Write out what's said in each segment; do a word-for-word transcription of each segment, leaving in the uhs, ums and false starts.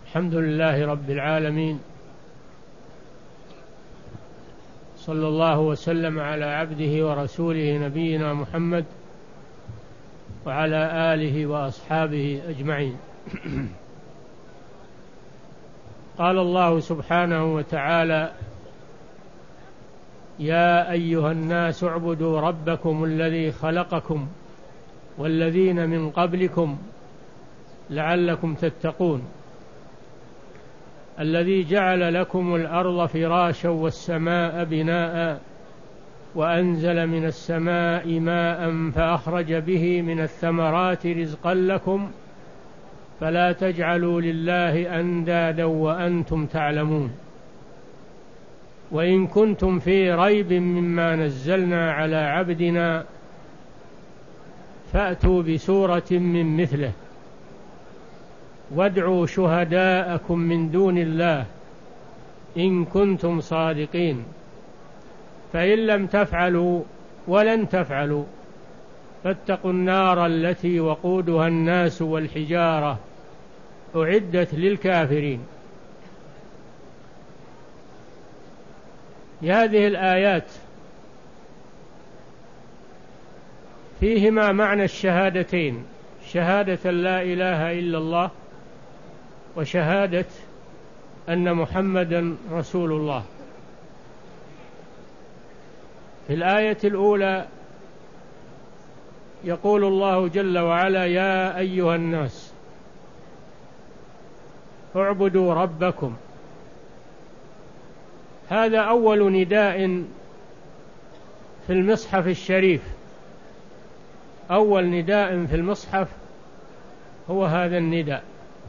الحمد لله رب العالمين، صلى الله وسلم على عبده ورسوله نبينا محمد وعلى آله وأصحابه أجمعين. قال الله سبحانه وتعالى: يا أيها الناس اعبدوا ربكم الذي خلقكم والذين من قبلكم لعلكم تتقون، الذي جعل لكم الأرض فراشا والسماء بناء وأنزل من السماء ماء فأخرج به من الثمرات رزقا لكم فلا تجعلوا لله أندادا وأنتم تعلمون، وإن كنتم في ريب مما نزلنا على عبدنا فأتوا بسورة من مثله وادعوا شهداءكم من دون الله إن كنتم صادقين، فإن لم تفعلوا ولن تفعلوا فاتقوا النار التي وقودها الناس والحجارة أعدت للكافرين. هذه الآيات فيهما معنى الشهادتين: شهادة لا إله إلا الله وشهادة أن محمدا رسول الله. في الآية الأولى يقول الله جل وعلا: يا أيها الناس اعبدوا ربكم. هذا أول نداء في المصحف الشريف، أول نداء في المصحف هو هذا النداء: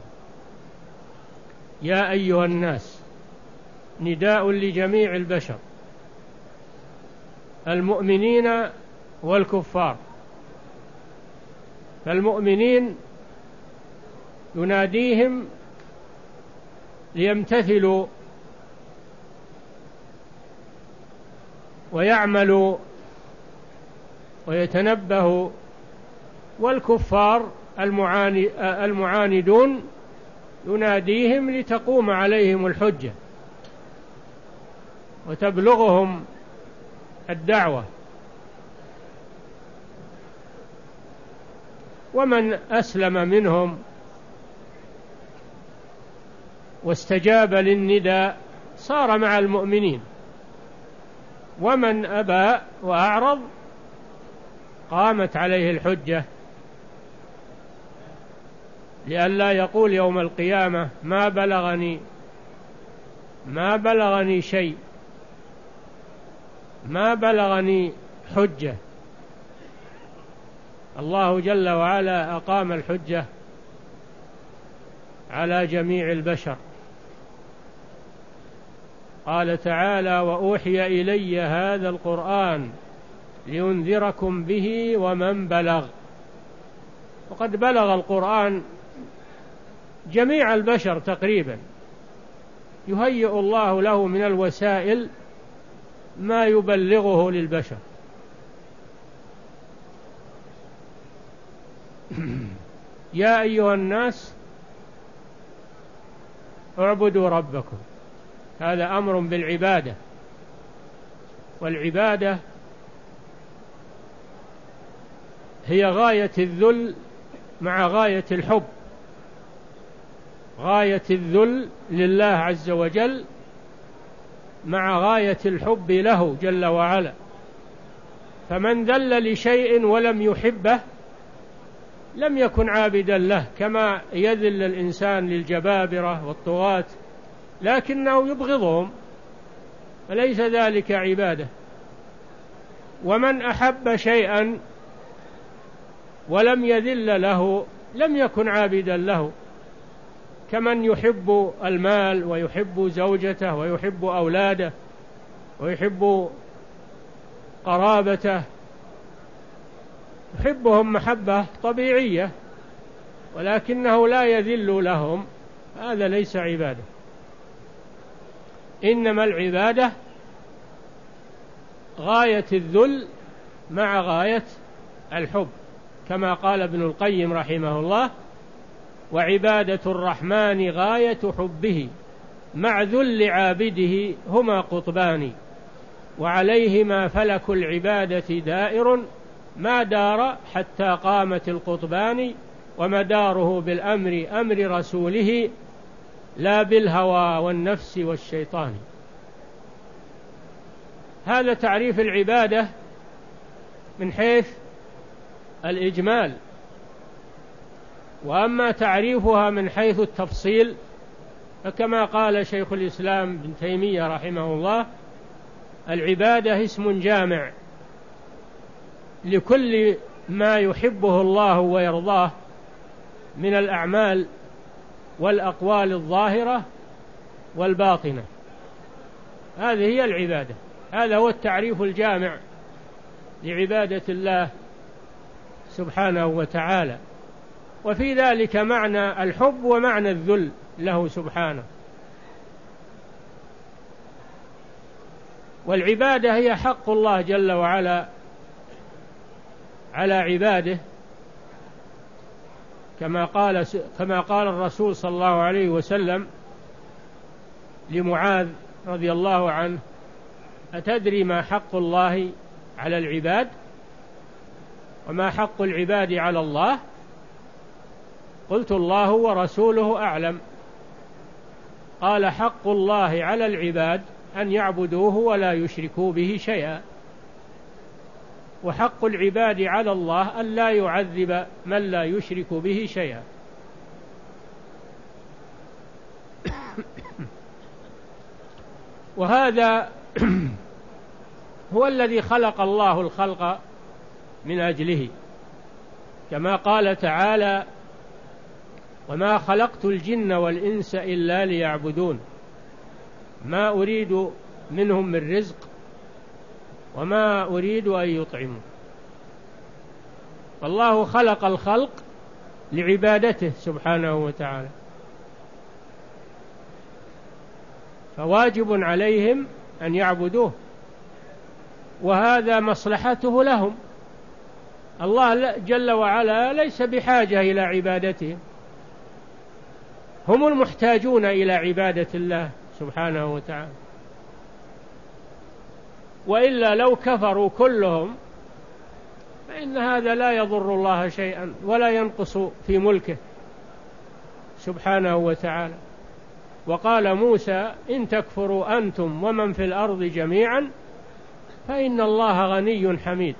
يا أيها الناس، نداء لجميع البشر المؤمنين والكفار. فالمؤمنين يناديهم ليمتثلوا ويعملوا ويتنبهوا، والكفار المعاندون يناديهم لتقوم عليهم الحجة وتبلغهم الدعوة. ومن أسلم منهم واستجاب للنداء صار مع المؤمنين، ومن أبى وأعرض قامت عليه الحجة، لئلا يقول يوم القيامة ما بلغني ما بلغني شيء، ما بلغني حجة. الله جل وعلا أقام الحجة على جميع البشر. قال تعالى: وأوحي إلي هذا القرآن لينذركم به ومن بلغ. وقد بلغ القرآن جميع البشر تقريبا، يهيئ الله له من الوسائل ما يبلغه للبشر. يا أيها الناس اعبدوا ربكم، هذا أمر بالعبادة، والعبادة هي غاية الذل مع غاية الحب، غاية الذل لله عز وجل مع غاية الحب له جل وعلا. فمن ذل لشيء ولم يحبه لم يكن عابدا له، كما يذل الإنسان للجبابرة والطغاة لكنه يبغضهم، فليس ذلك عبادة. ومن أحب شيئا ولم يذل له لم يكن عابدا له، كمن يحب المال ويحب زوجته ويحب أولاده ويحب قرابته، يحبهم محبة طبيعية ولكنه لا يذل لهم، هذا ليس عبادة. إنما العبادة غاية الذل مع غاية الحب، كما قال ابن القيم رحمه الله: وعبادة الرحمن غاية حبه، مع ذل عابده هما قطبان، وعليهما فلك العبادة دائر، ما دار حتى قامت القطبان، ومداره بالأمر أمر رسوله، لا بالهوى والنفس والشيطان. هذا تعريف العبادة من حيث الإجمال. وأما تعريفها من حيث التفصيل فكما قال شيخ الإسلام ابن تيمية رحمه الله: العبادة اسم جامع لكل ما يحبه الله ويرضاه من الأعمال والأقوال الظاهرة والباطنة. هذه هي العبادة، هذا هو التعريف الجامع لعبادة الله سبحانه وتعالى. وفي ذلك معنى الحب ومعنى الذل له سبحانه. والعبادة هي حق الله جل وعلا على عباده، كما قال كما قال الرسول صلى الله عليه وسلم لمعاذ رضي الله عنه: أتدري ما حق الله على العباد وما حق العباد على الله؟ قلت: الله ورسوله أعلم. قال: حق الله على العباد أن يعبدوه ولا يشركوا به شيئا، وحق العباد على الله أن لا يعذب من لا يشرك به شيئا. وهذا هو الذي خلق الله الخلق من أجله، كما قال تعالى: وما خلقت الجن والإنس إلا ليعبدون ما أريد منهم من رزق وما أريد أن يطعموا. فالله خلق الخلق لعبادته سبحانه وتعالى، فواجب عليهم أن يعبدوه، وهذا مصلحته لهم. الله جل وعلا ليس بحاجة إلى عبادتهم، هم المحتاجون إلى عبادة الله سبحانه وتعالى. وإلا لو كفروا كلهم فإن هذا لا يضر الله شيئا ولا ينقص في ملكه سبحانه وتعالى. وقال موسى: إن تكفروا أنتم ومن في الأرض جميعا فإن الله غني حميد.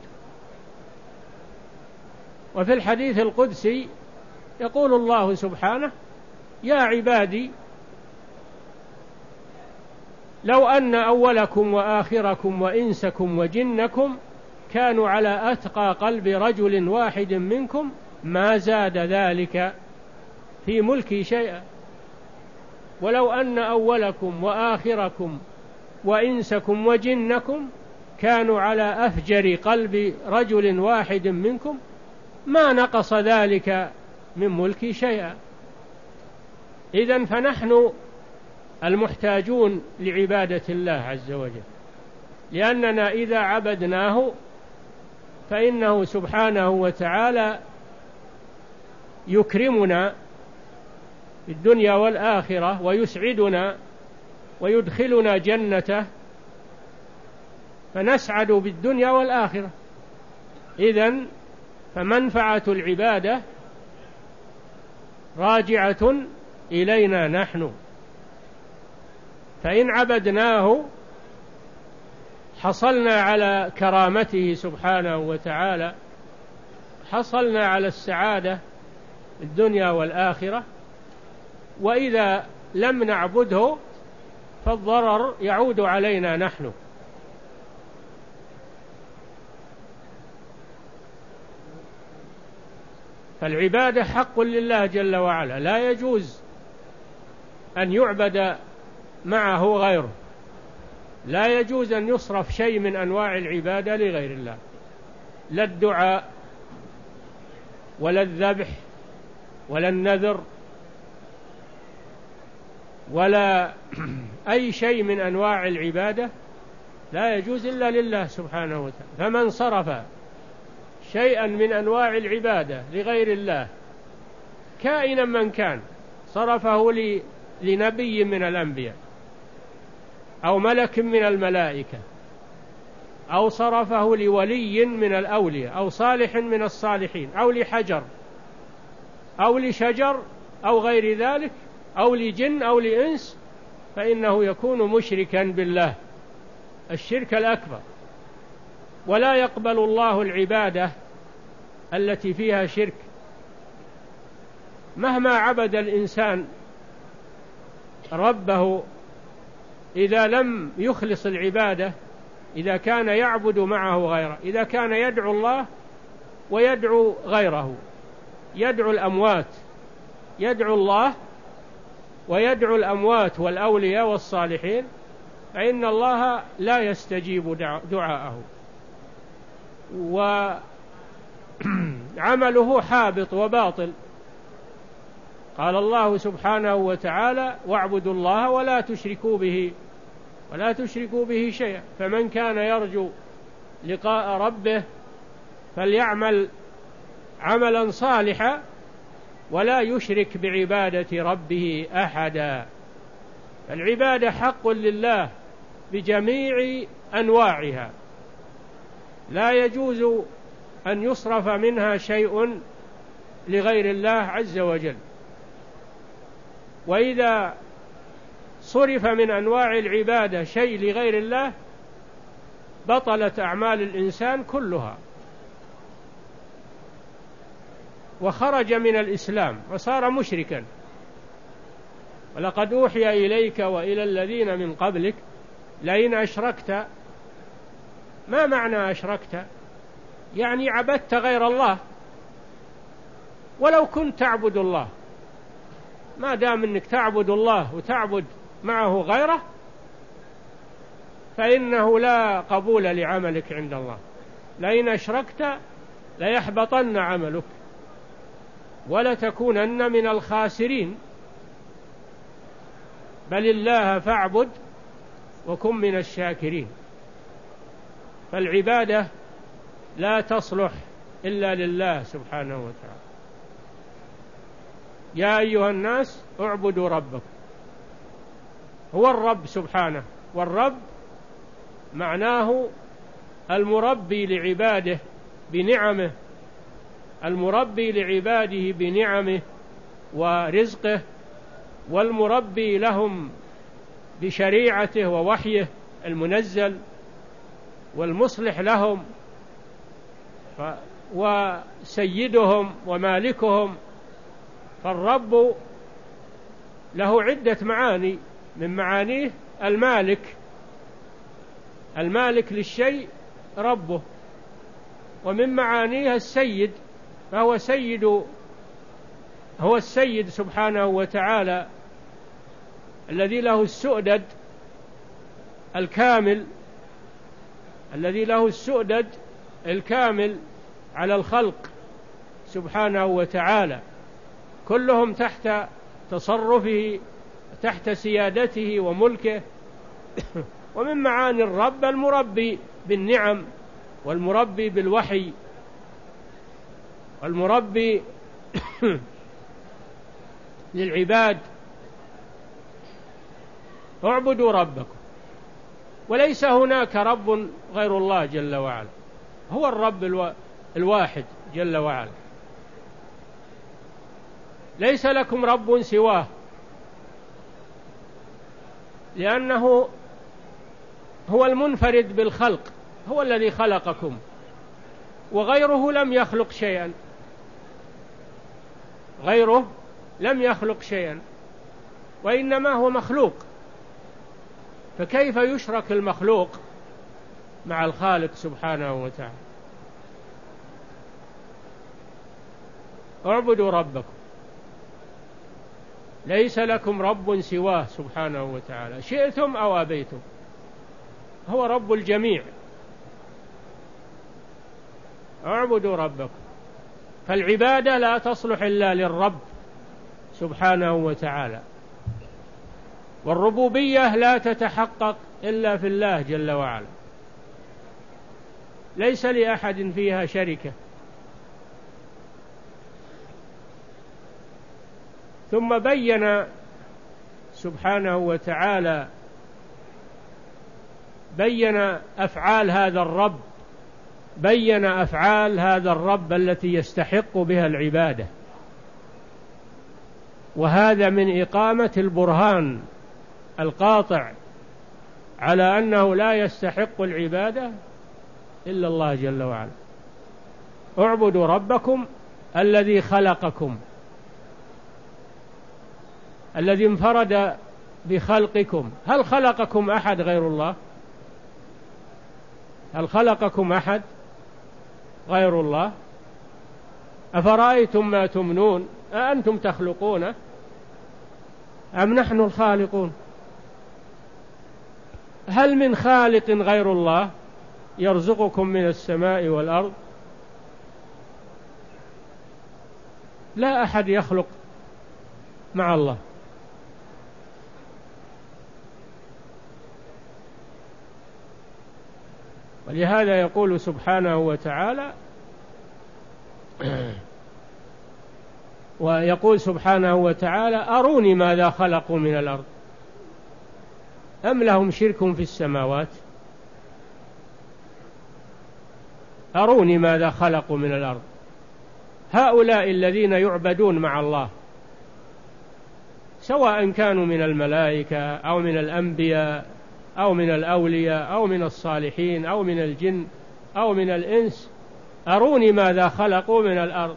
وفي الحديث القدسي يقول الله سبحانه: يا عبادي لو أن أولكم وآخركم وإنسكم وجنكم كانوا على أتقى قلب رجل واحد منكم ما زاد ذلك في ملكي شيئا، ولو أن أولكم وآخركم وإنسكم وجنكم كانوا على أفجر قلب رجل واحد منكم ما نقص ذلك من ملكي شيئا. إذن فنحن المحتاجون لعبادة الله عز وجل، لأننا إذا عبدناه فإنه سبحانه وتعالى يكرمنا في الدنيا والآخرة ويسعدنا ويدخلنا جنته، فنسعد بالدنيا والآخرة. إذن فمنفعة العبادة راجعة إلينا نحن، فإن عبدناه حصلنا على كرامته سبحانه وتعالى، حصلنا على السعادة الدنيا والآخرة. وإذا لم نعبده فالضرر يعود علينا نحن. فالعبادة حق لله جل وعلا، لا يجوز أن يعبد معه غيره، لا يجوز أن يصرف شيء من أنواع العبادة لغير الله، لا الدعاء ولا الذبح ولا النذر ولا أي شيء من أنواع العبادة لا يجوز إلا لله سبحانه وتعالى. فمن صرف شيئا من أنواع العبادة لغير الله كائنا من كان، صرفه لنبي من الأنبياء أو ملك من الملائكة أو صرفه لولي من الأولياء أو صالح من الصالحين أو لحجر أو لشجر أو غير ذلك أو لجن أو لإنس، فإنه يكون مشركا بالله الشرك الأكبر. ولا يقبل الله العبادة التي فيها شرك. مهما عبد الإنسان ربه إذا لم يخلص العبادة، إذا كان يعبد معه غيره، إذا كان يدعو الله ويدعو غيره، يدعو الأموات، يدعو الله ويدعو الأموات والأولياء والصالحين، فإن الله لا يستجيب دعاءه وعمله حابط وباطل. قال الله سبحانه وتعالى: واعبدوا الله ولا تشركوا به ولا تشركوا به شيئا، فمن كان يرجو لقاء ربه فليعمل عملا صالحا ولا يشرك بعبادة ربه أحدا. العبادة حق لله بجميع أنواعها، لا يجوز أن يصرف منها شيء لغير الله عز وجل. وإذا صرف من أنواع العبادة شيء لغير الله بطلت أعمال الإنسان كلها وخرج من الإسلام وصار مشركا. ولقد أوحي إليك وإلى الذين من قبلك لئن أشركت. ما معنى أشركت؟ يعني عبدت غير الله، ولو كنت تعبد الله. ما دام أنك تعبد الله وتعبد معه غيره فإنه لا قبول لعملك عند الله. لئن أشركت ليحبطن عملك ولتكونن من الخاسرين. بل الله فاعبد وكن من الشاكرين. فالعبادة لا تصلح إلا لله سبحانه وتعالى. يا أيها الناس اعبدوا ربكم. هو الرب سبحانه، والرب معناه المربي لعباده بنعمه، المربي لعباده بنعمه ورزقه، والمربي لهم بشريعته ووحيه المنزل، والمصلح لهم وسيدهم ومالكهم. فالرب له عدة معاني، من معانيه المالك، المالك للشيء ربه، ومن معانيه السيد، فهو سيد، هو السيد سبحانه وتعالى الذي له السؤدد الكامل، الذي له السؤدد الكامل على الخلق سبحانه وتعالى، كلهم تحت تصرفه، تحت سيادته وملكه. ومن معاني الرب المربي بالنعم، والمربي بالوحي، والمربي للعباد. اعبدوا ربكم. وليس هناك رب غير الله جل وعلا، هو الرب الواحد جل وعلا. ليس لكم رب سواه، لأنه هو المنفرد بالخلق، هو الذي خلقكم، وغيره لم يخلق شيئا، غيره لم يخلق شيئا، وإنما هو مخلوق. فكيف يشرك المخلوق مع الخالق سبحانه وتعالى؟ اعبدوا ربكم. ليس لكم رب سواه سبحانه وتعالى، شئتم أو أبيتم، هو رب الجميع. اعبدوا ربكم. فالعبادة لا تصلح إلا للرب سبحانه وتعالى، والربوبية لا تتحقق إلا في الله جل وعلا، ليس لأحد فيها شركة. ثم بين سبحانه وتعالى بين أفعال هذا الرب بين أفعال هذا الرب التي يستحق بها العبادة، وهذا من إقامة البرهان القاطع على أنه لا يستحق العبادة إلا الله جل وعلا. اعبدوا ربكم الذي خلقكم، الذي انفرد بخلقكم. هل خلقكم أحد غير الله؟ هل خلقكم أحد غير الله؟ أفرأيتم ما تمنون أأنتم تخلقونه أم نحن الخالقون؟ هل من خالق غير الله يرزقكم من السماء والأرض؟ لا أحد يخلق مع الله. ولهذا يقول سبحانه وتعالى ويقول سبحانه وتعالى أروني ماذا خلقوا من الأرض أم لهم شرك في السماوات. أروني ماذا خلقوا من الأرض. هؤلاء الذين يعبدون مع الله سواء كانوا من الملائكة أو من الأنبياء أو من الأولياء أو من الصالحين أو من الجن أو من الإنس، أروني ماذا خلقوا من الأرض.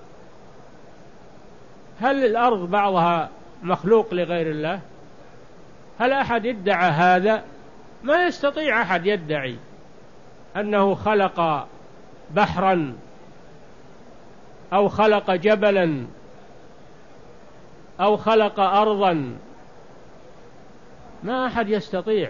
هل الأرض بعضها مخلوق لغير الله؟ هل أحد ادعى هذا؟ ما يستطيع أحد يدعي أنه خلق بحرا أو خلق جبلا أو خلق أرضا، ما أحد يستطيع.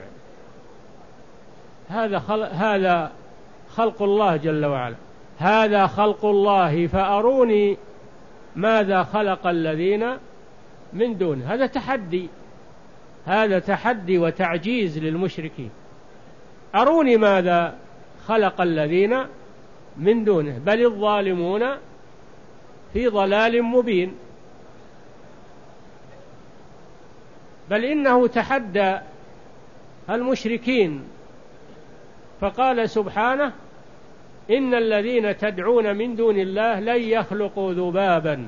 هذا خلق, هذا خلق الله جل وعلا. هذا خلق الله فأروني ماذا خلق الذين من دونه. هذا تحدي، هذا تحدي وتعجيز للمشركين. أروني ماذا خلق الذين من دونه بل الظالمون في ضلال مبين. بل إنه تحدى المشركين فقال سبحانه إن الذين تدعون من دون الله لن يخلقوا ذبابا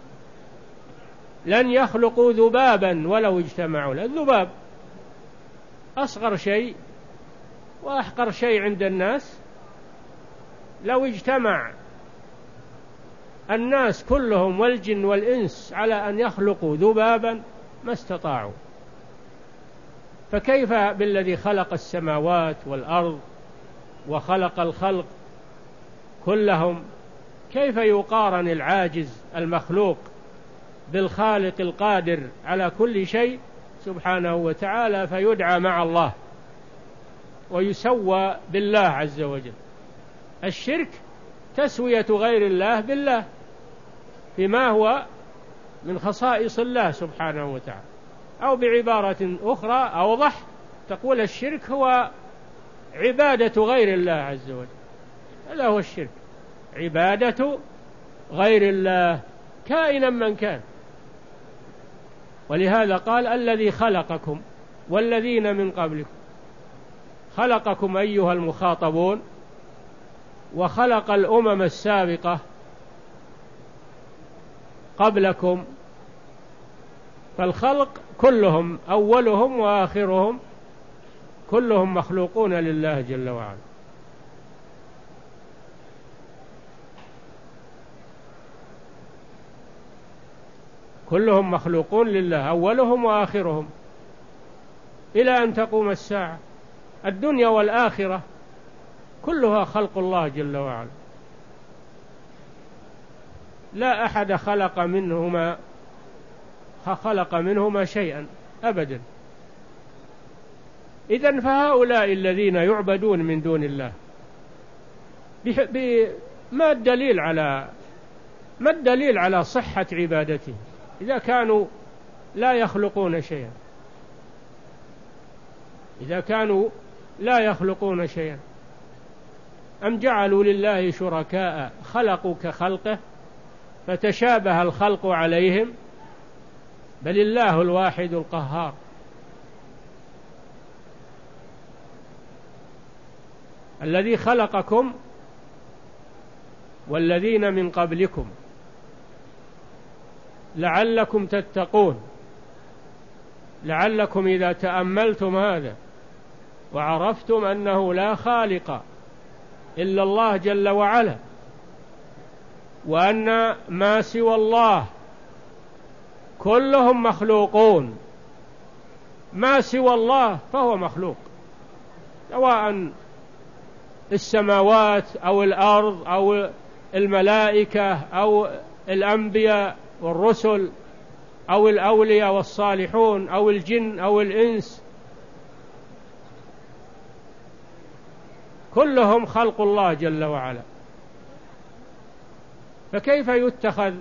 لن يخلقوا ذبابا ولو اجتمعوا له. الذباب أصغر شيء وأحقر شيء عند الناس، لو اجتمع الناس كلهم والجن والإنس على أن يخلقوا ذبابا ما استطاعوا، فكيف بالذي خلق السماوات والأرض وخلق الخلق كلهم؟ كيف يقارن العاجز المخلوق بالخالق القادر على كل شيء سبحانه وتعالى فيدعى مع الله ويسوى بالله عز وجل؟ الشرك تسوية غير الله بالله فيما هو من خصائص الله سبحانه وتعالى. أو بعبارة أخرى أوضح تقول الشرك هو عبادة غير الله عز وجل. هذا هو الشرك، عبادة غير الله كائنا من كان. ولهذا قال الذي خلقكم والذين من قبلكم. خلقكم أيها المخاطبون وخلق الأمم السابقة قبلكم، فالخلق كلهم أولهم وآخرهم كلهم مخلوقون لله جل وعلا. كلهم مخلوقون لله أولهم وآخرهم إلى أن تقوم الساعة. الدنيا والآخرة كلها خلق الله جل وعلا، لا أحد خلق منهما خلق منهما شيئا أبدا. إذن فهؤلاء الذين يعبدون من دون الله ما الدليل على ما الدليل على صحة عبادته إذا كانوا لا يخلقون شيئا؟ إذا كانوا لا يخلقون شيئا أم جعلوا لله شركاء خلقوا كخلقه فتشابه الخلق عليهم؟ بل الله الواحد القهار. الذي خلقكم والذين من قبلكم لعلكم تتقون، لعلكم إذا تأملتم هذا وعرفتم أنه لا خالق إلا الله جل وعلا، وأن ما سوى الله كلهم مخلوقون، ما سوى الله فهو مخلوق، سواء السماوات أو الأرض أو الملائكة أو الأنبياء والرسل أو الأولياء والصالحون أو الجن أو الإنس، كلهم خلق الله جل وعلا. فكيف يتخذ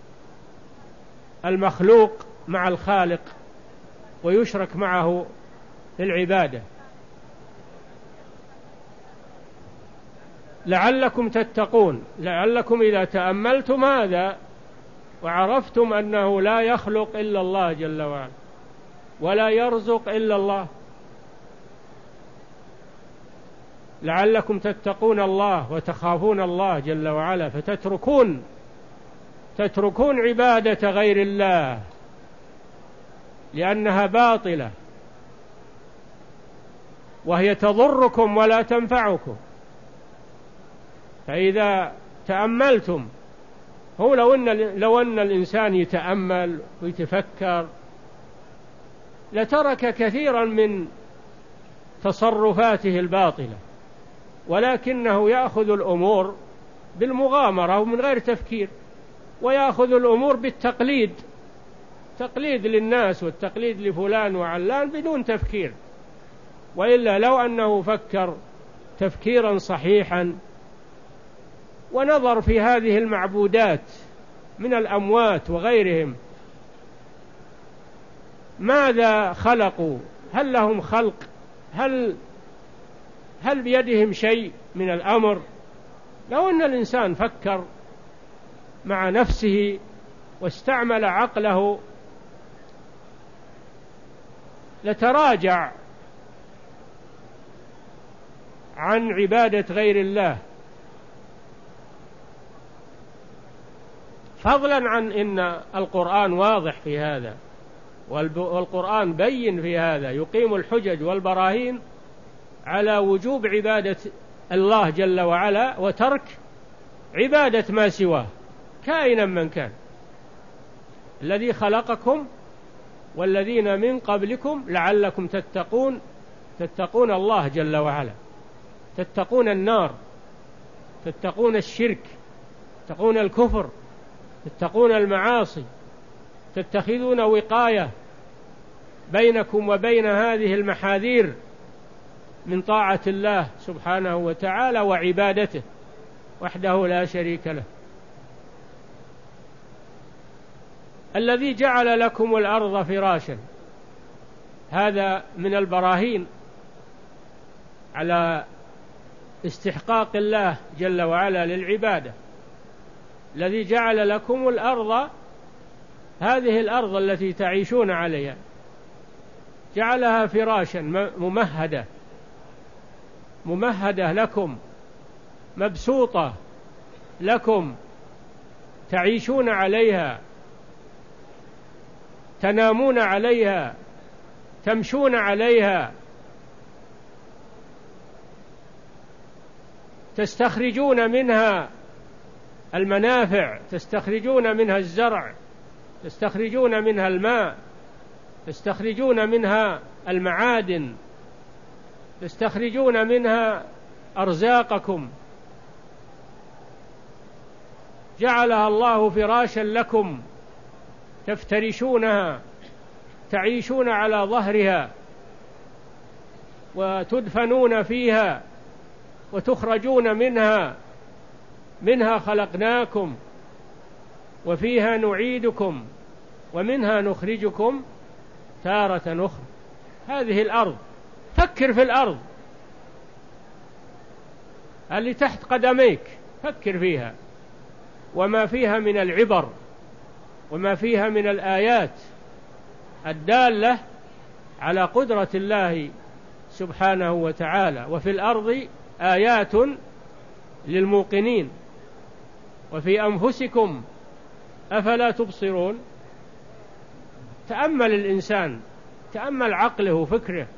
المخلوق مع الخالق ويشرك معه في العبادة؟ لعلكم تتقون، لعلكم إذا تأملتم هذا وعرفتم أنه لا يخلق إلا الله جل وعلا ولا يرزق إلا الله، لعلكم تتقون الله وتخافون الله جل وعلا، فتتركون تتركون عبادة غير الله لأنها باطلة وهي تضركم ولا تنفعكم. فإذا تأملتم، هو لو أن, لو أن الإنسان يتأمل ويتفكر لترك كثيرا من تصرفاته الباطلة، ولكنه يأخذ الأمور بالمغامرة ومن غير تفكير، ويأخذ الأمور بالتقليد، تقليد للناس والتقليد لفلان وعلان بدون تفكير. وإلا لو أنه فكر تفكيرا صحيحا ونظر في هذه المعبودات من الأموات وغيرهم، ماذا خلقوا؟ هل لهم خلق؟ هل هل بيدهم شيء من الأمر؟ لو أن الإنسان فكر مع نفسه واستعمل عقله لتراجع عن عبادة غير الله، فضلا عن إن القرآن واضح في هذا، والقرآن بين في هذا، يقيم الحجج والبراهين على وجوب عبادة الله جل وعلا وترك عبادة ما سواه كائنا من كان. الذي خلقكم والذين من قبلكم لعلكم تتقون، تتقون الله جل وعلا، تتقون النار، تتقون الشرك، تتقون الكفر، تتقون المعاصي، تتخذون وقاية بينكم وبين هذه المحاذير من طاعة الله سبحانه وتعالى وعبادته وحده لا شريك له. الذي جعل لكم الأرض فراشا، هذا من البراهين على استحقاق الله جل وعلا للعبادة. الذي جعل لكم الأرض، هذه الأرض التي تعيشون عليها، جعلها فراشا ممهدة ممهدة لكم، مبسوطة لكم، تعيشون عليها، تنامون عليها، تمشون عليها، تستخرجون منها المنافع، تستخرجون منها الزرع، تستخرجون منها الماء، تستخرجون منها المعادن، تستخرجون منها أرزاقكم. جعلها الله فراشا لكم تفترشونها، تعيشون على ظهرها وتدفنون فيها وتخرجون منها، منها خلقناكم وفيها نعيدكم ومنها نخرجكم تارة أخرى. هذه الأرض، فكر في الأرض اللي تحت قدميك، فكر فيها وما فيها من العبر وما فيها من الآيات الدالة على قدرة الله سبحانه وتعالى. وفي الأرض آيات للموقنين وفي أنفسكم أفلا تبصرون. تأمل الإنسان، تأمل عقله وفكره.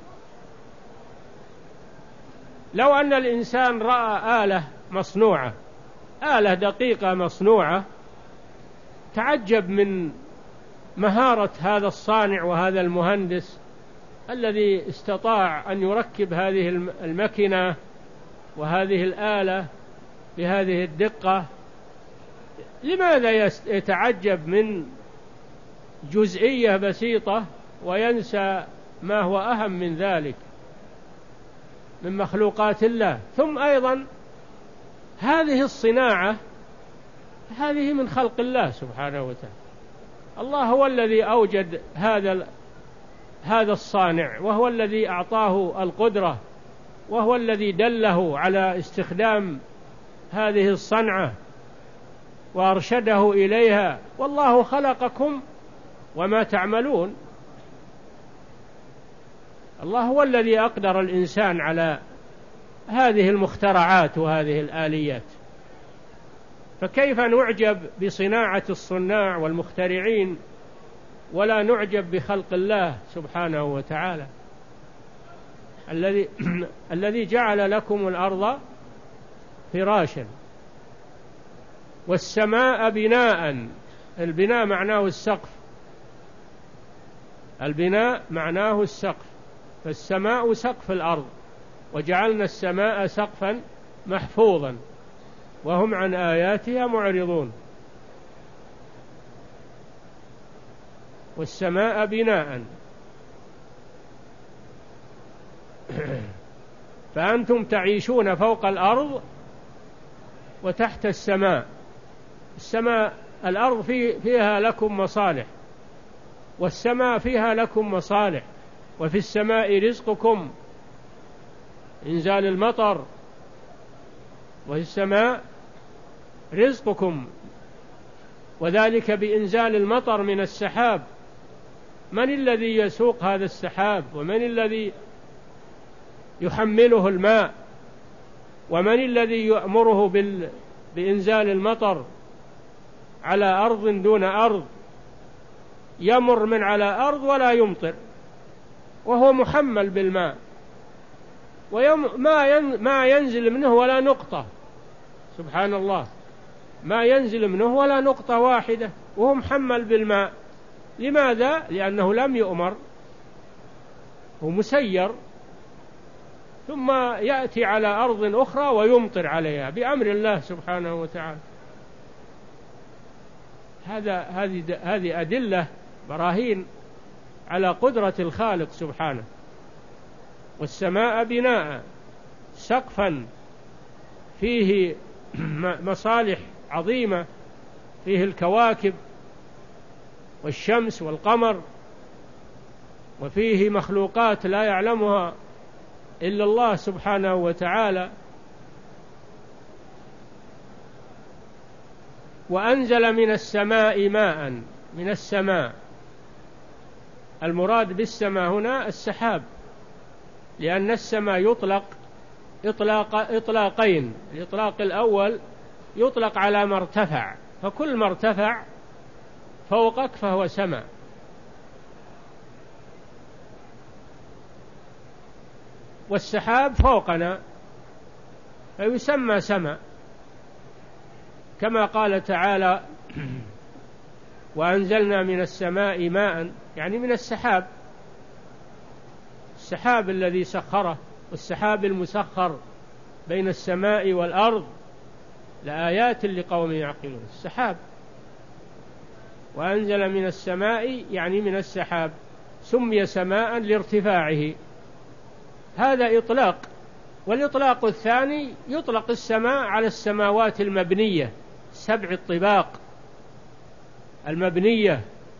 لو أن الإنسان رأى آلة مصنوعة، آلة دقيقة مصنوعة، تعجب من مهارة هذا الصانع وهذا المهندس الذي استطاع أن يركب هذه المكنة وهذه الآلة بهذه الدقة. لماذا يتعجب من جزئية بسيطة وينسى ما هو أهم من ذلك من مخلوقات الله؟ ثم أيضا هذه الصناعة هذه من خلق الله سبحانه وتعالى. الله هو الذي أوجد هذا هذا الصانع، وهو الذي أعطاه القدرة، وهو الذي دله على استخدام هذه الصنعة وأرشده إليها. والله خلقكم وما تعملون. الله هو الذي أقدر الإنسان على هذه المخترعات وهذه الآليات، فكيف نعجب بصناعة الصناع والمخترعين ولا نعجب بخلق الله سبحانه وتعالى الذي الذي جعل لكم الأرض فراشا والسماء بناء. البناء معناه السقف، البناء معناه السقف، فالسماء سقف الأرض، وجعلنا السماء سقفا محفوظا وهم عن آياتها معرضون. والسماء بناء فأنتم تعيشون فوق الأرض وتحت السماء. السماء الأرض في فيها لكم مصالح، والسماء فيها لكم مصالح. وفي السماء رزقكم، إنزال المطر، وفي السماء رزقكم، وذلك بإنزال المطر من السحاب. من الذي يسوق هذا السحاب؟ ومن الذي يحمله الماء؟ ومن الذي يأمره بال... بإنزال المطر على أرض دون أرض؟ يمر من على أرض ولا يمطر وهو محمل بالماء، ويم... ما, ين... ما ينزل منه ولا نقطة. سبحان الله، ما ينزل منه ولا نقطة واحدة وهو محمل بالماء. لماذا؟ لأنه لم يؤمر، هو مسير، ثم يأتي على أرض أخرى ويمطر عليها بأمر الله سبحانه وتعالى. هذا هذه هذه أدلة براهين على قدرة الخالق سبحانه. والسماء بناء، سقفا فيه مصالح عظيمة، فيه الكواكب والشمس والقمر، وفيه مخلوقات لا يعلمها إلا الله سبحانه وتعالى. وأنزل من السماء ماء. من السماء، المراد بالسماء هنا السحاب، لأن السماء يطلق إطلاق إطلاقين. الإطلاق الأول يطلق على ما ارتفع، فكل ما ارتفع فوقك فهو سماء. والسحاب فوقنا فيسمى سماء، كما قال تعالى: وأنزلنا من السماء ماء، يعني من السحاب، السحاب الذي سخره، والسحاب المسخر بين السماء والأرض لآيات لقوم يعقلون. السحاب، وأنزل من السماء يعني من السحاب، سمي سماء لارتفاعه. هذا إطلاق. والإطلاق الثاني يطلق السماء على السماوات المبنية، سبع الطباق المبنية.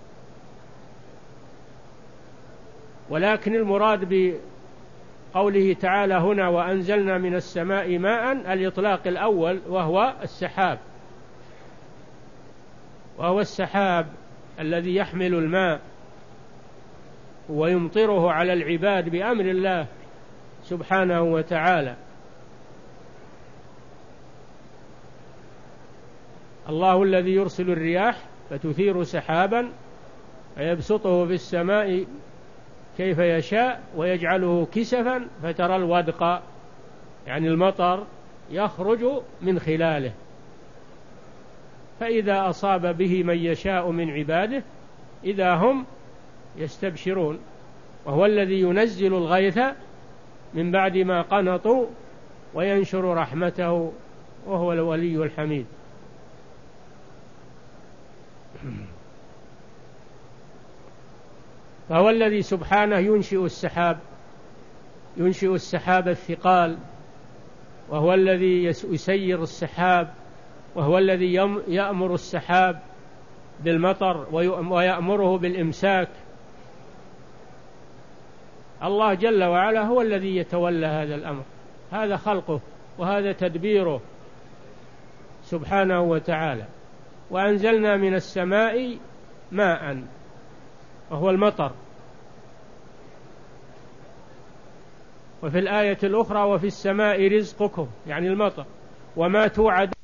ولكن المراد بقوله تعالى هنا وأنزلنا من السماء ماء الإطلاق الأول، وهو السحاب، وهو السحاب الذي يحمل الماء ويمطره على العباد بأمر الله سبحانه وتعالى. الله الذي يرسل الرياح فتثير سحابا فيبسطه في السماء كيف يشاء ويجعله كسفا فترى الودق، يعني المطر يخرج من خلاله، فإذا أصاب به من يشاء من عباده إذا هم يستبشرون. وهو الذي ينزل الغيث من بعد ما قنطوا وينشر رحمته وهو الولي الحميد. فهو الذي سبحانه ينشئ السحاب، ينشئ السحاب الثقال، وهو الذي يسير السحاب، وهو الذي يأمر السحاب بالمطر ويأمره بالإمساك. الله جل وعلا هو الذي يتولى هذا الأمر، هذا خلقه وهذا تدبيره سبحانه وتعالى. وأنزلنا من السماء ماء وهو المطر. وفي الآية الأخرى وفي السماء رزقكم، يعني المطر، وما توعد